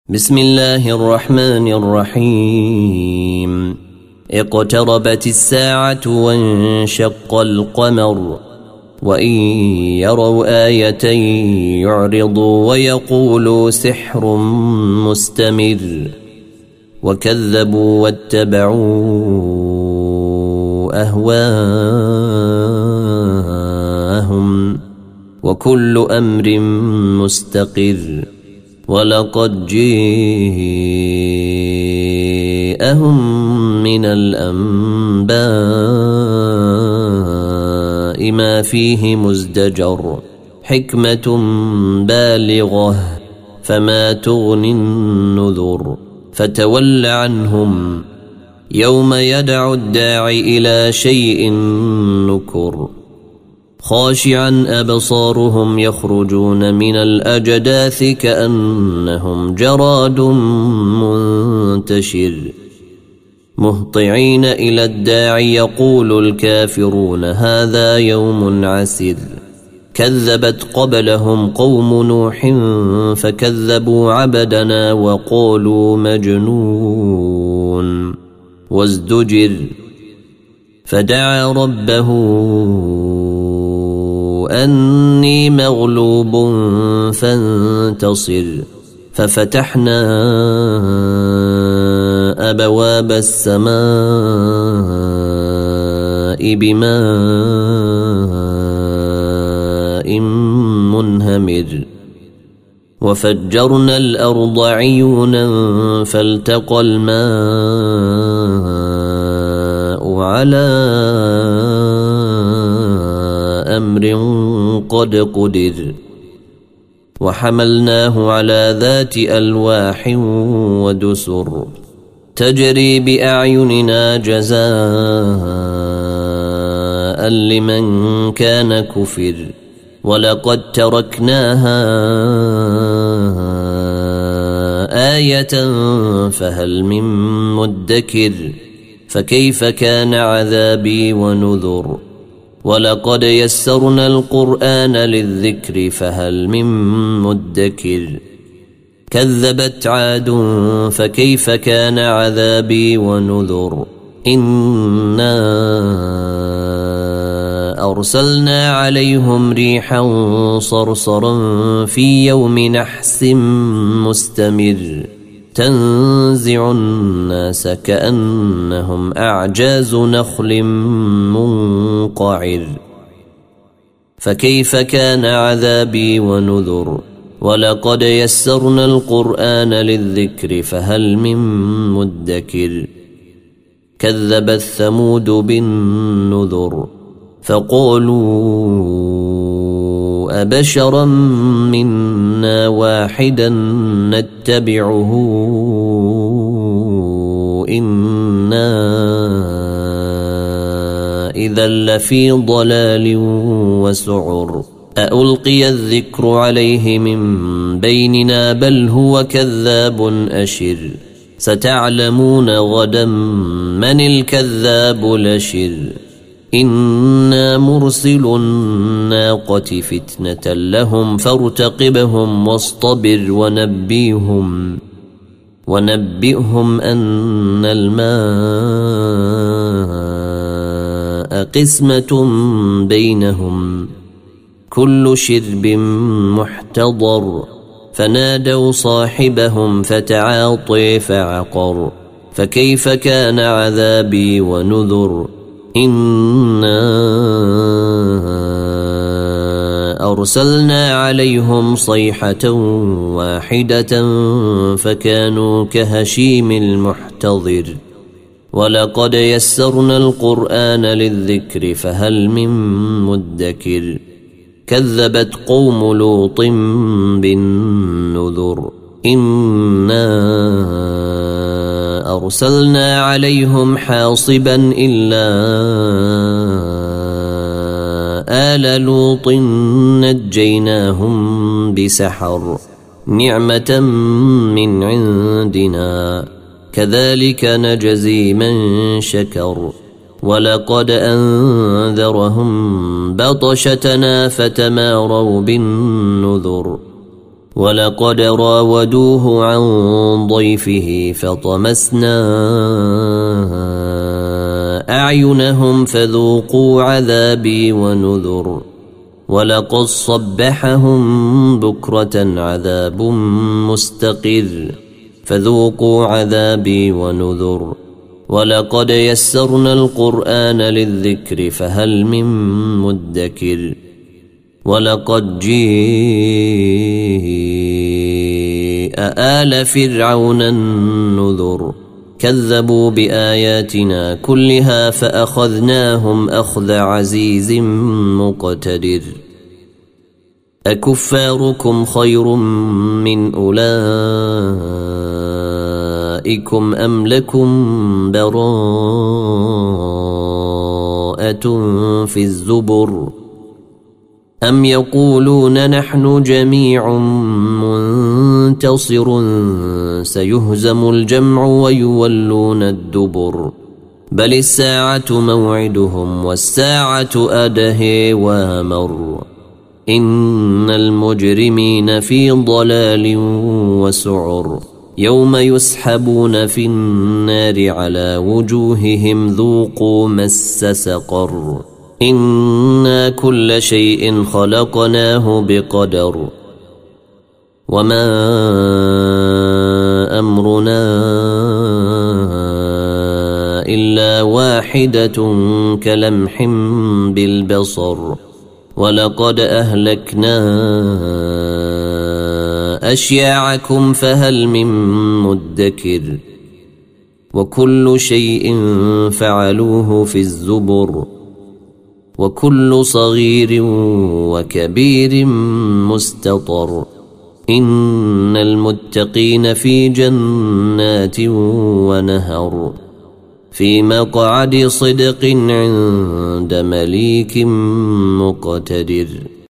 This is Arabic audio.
بسم الله الرحمن الرحيم. اقتربت الساعة وانشق القمر وإن يروا آية يعرضوا ويقولوا سحر مستمر وكذبوا واتبعوا أهواءهم وكل أمر مستقر ولقد جاءهم من الأنباء ما فيه مزدجر حكمة بالغة فما تغني النذر فتول عنهم يوم يدعو الداعي إلى شيء نكر خاشعا أبصارهم يخرجون من الأجداث كأنهم جراد منتشر مهطعين إلى الداعي يقول الكافرون هذا يوم عسر كذبت قبلهم قوم نوح فكذبوا عبدنا وقالوا مجنون وازدجر فدعا ربه أني مغلوب فانتصر ففتحنا أبواب السماء بماء منهمر وفجرنا الأرض عيونا فالتقى الماء على أمر قد قدر وحملناه على ذات ألواح ودسر تجري بأعيننا جزاء لمن كان كفر ولقد تركناها آية فهل من مدكر فكيف كان عذابي ونذر ولقد يسرنا القرآن للذكر فهل من مدكر كذبت عاد فكيف كان عذابي ونذر إنا أرسلنا عليهم ريحا صرصرا في يوم نحس مستمر تنزع الناس كأنهم أعجاز نخل منقعر فكيف كان عذابي ونذر ولقد يسرنا القرآن للذكر فهل من مدكر كذبت ثمود بالنذر فقالوا أبشرا منا واحدا نتبعه إنا إذا لفي ضلال وسعر ألقي الذكر عليه من بيننا بل هو كذاب أشر ستعلمون غدا من الكذاب الأشر إنا مرسل الناقة فتنة لهم فارتقبهم واصطبر ونبئهم أن الماء قسمة بينهم كل شرب محتضر فنادوا صاحبهم فتعاطي فعقر فكيف كان عذابي ونذر إنا أرسلنا عليهم صيحة واحدة فكانوا كهشيم المحتضر ولقد يسرنا القرآن للذكر فهل من مدكر كذبت قوم لوط بالنذر إنا أرسلنا عليهم حاصبا إلا آل لوط نجيناهم بسحر نعمة من عندنا كذلك نجزي من شكر ولقد أنذرهم بطشتنا فتماروا بالنذر ولقد راودوه عن ضيفه فطمسنا أعينهم فذوقوا عذابي ونذر ولقد صبحهم بكرة عذاب مستقر فذوقوا عذابي ونذر ولقد يسرنا القرآن للذكر فهل من مدكر ولقد جيء آل فرعون النذر كذبوا بآياتنا كلها فأخذناهم أخذ عزيز مقتدر أكفاركم خير من أولئكم أم لكم براءة في الزبر أم يقولون نحن جميع منتصر سيهزم الجمع ويولون الدبر بل الساعة موعدهم والساعة أدهى وامر إن المجرمين في ضلال وسعر يوم يسحبون في النار على وجوههم ذوقوا مس سقر إنا كل شيء خلقناه بقدر وما أمرنا إلا واحدة كلمح بالبصر ولقد أهلكنا أشياعكم فهل من مدكر وكل شيء فعلوه في الزبر وكل صغير وكبير مستطر إن المتقين في جنات ونهر في مقعد صدق عند مليك مقتدر.